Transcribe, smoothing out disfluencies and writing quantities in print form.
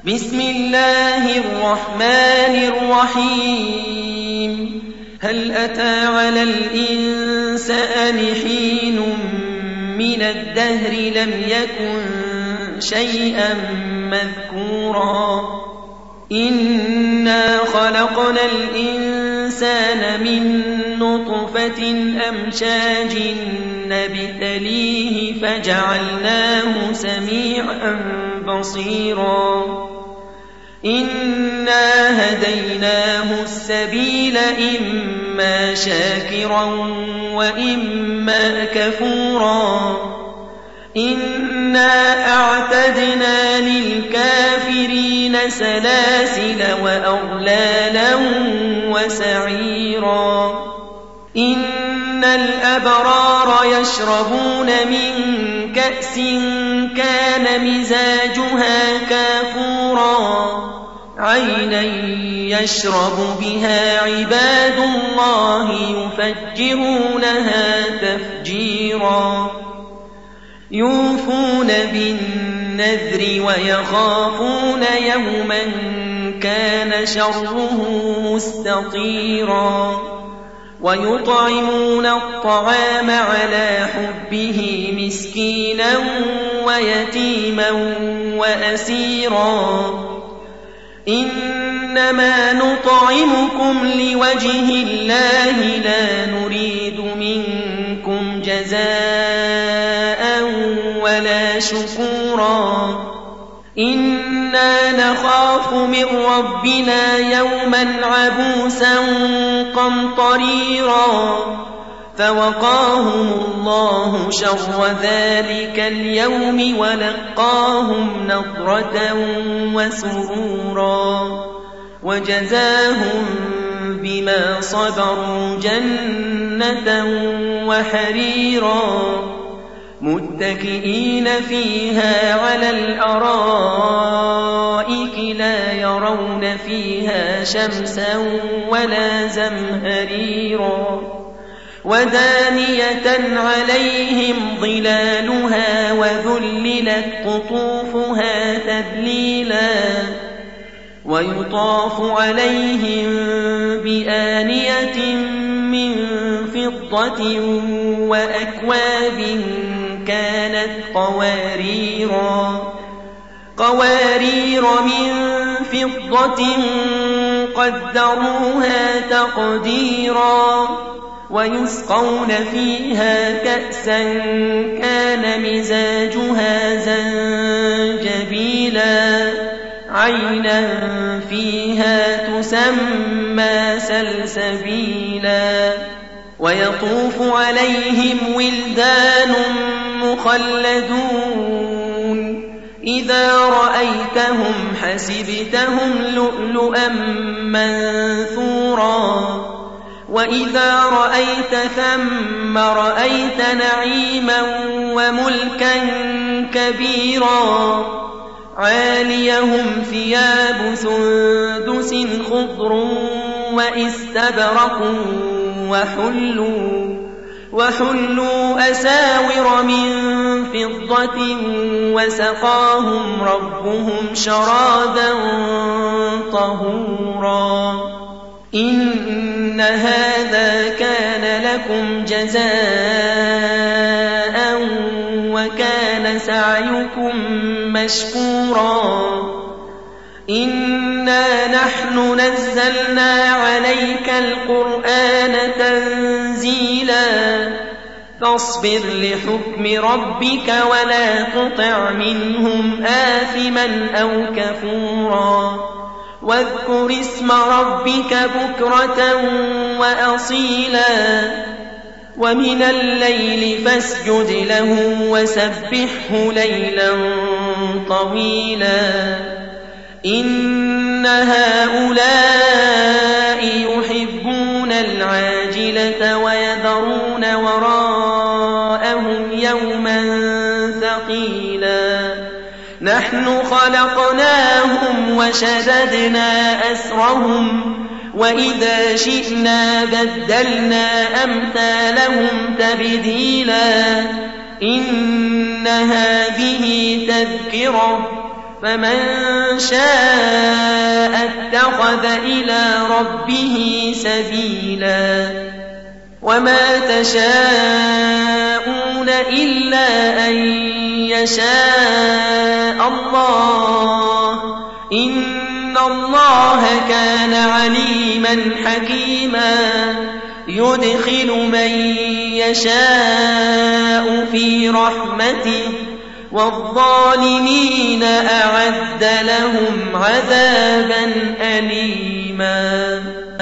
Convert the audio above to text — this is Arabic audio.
بسم الله الرحمن الرحيم هل أتى على الإنسان حين من الدهر لم يكن شيئا مذكورا إنا خلقنا الإنسان من نطفة أمشاج نبتليه فجعلناه سميعا بصيرا إنا هديناه السبيل إما شاكرا وإما كفورا إنا أعتدنا للكافرين سلاسل وأغلالا وسعيرا إن الأبرار يشربون من كأس كان مزاجها كافورا عينا يشرب بها عباد الله يفجرونها تفجيرا يوفون بالنذر ويخافون يوما كان شره مستطيرا ويطعمون الطعام على حبه مسكينا ويتيما وأسيرا إنما نطعمكم لوجه الله لا نريد منكم جزاء ولا شكورا إنا نخاف من ربنا يوما عبوسا قمطريرا فوقاهم الله شر ذلك اليوم ولقاهم نضرة وسرورا وجزاهم بما صبروا جنة وحريرا متكئين فيها على الأرائك لا يرون فيها شمسا ولا زمهريرا ودانية عليهم ظلالها وذللت قطوفها تذليلا ويطاف عليهم بآنية من فضة وأكواب كانت قوارير من فضة قدروها تقديرا ويسقون فيها كأسا كان مزاجها زنجبيلا عينا فيها تسمى سلسبيلا ويطوف عليهم ولدان مخلدون إذا رأيتهم حسبتهم لؤلؤا منثورا وإذا رأيت ثم رأيت نعيما وملكا كبيرا عاليهم ثياب سندس خضر واستبرق وحلوا أساور من فضة وسقاهم ربهم شرابا طهورا إن هذا كان لكم جزاء وكان سعيكم مشكورا إنا نحن نزلنا عليك القرآن تنزيلا فاصبر لحكم ربك ولا تطع منهم آثما أو كفورا واذكر اسم ربك بكرة وأصيلا ومن الليل فاسجد له وسبحه ليلا طويلا إن هؤلاء يحبون العاجلة ويذرون وراءهم يوما ثقيلا نحن خلقناهم وشددنا أسرهم وإذا شئنا بدلنا أمثالهم تبديلا إن هذه تذكرة فمن شاء اتخذ إلى ربه سبيلا وما تشاءون إلا أن يشاء الله إن الله كان عليما حكيما يدخل من يشاء في رحمته والظالمين أعد لهم عذابا أليما.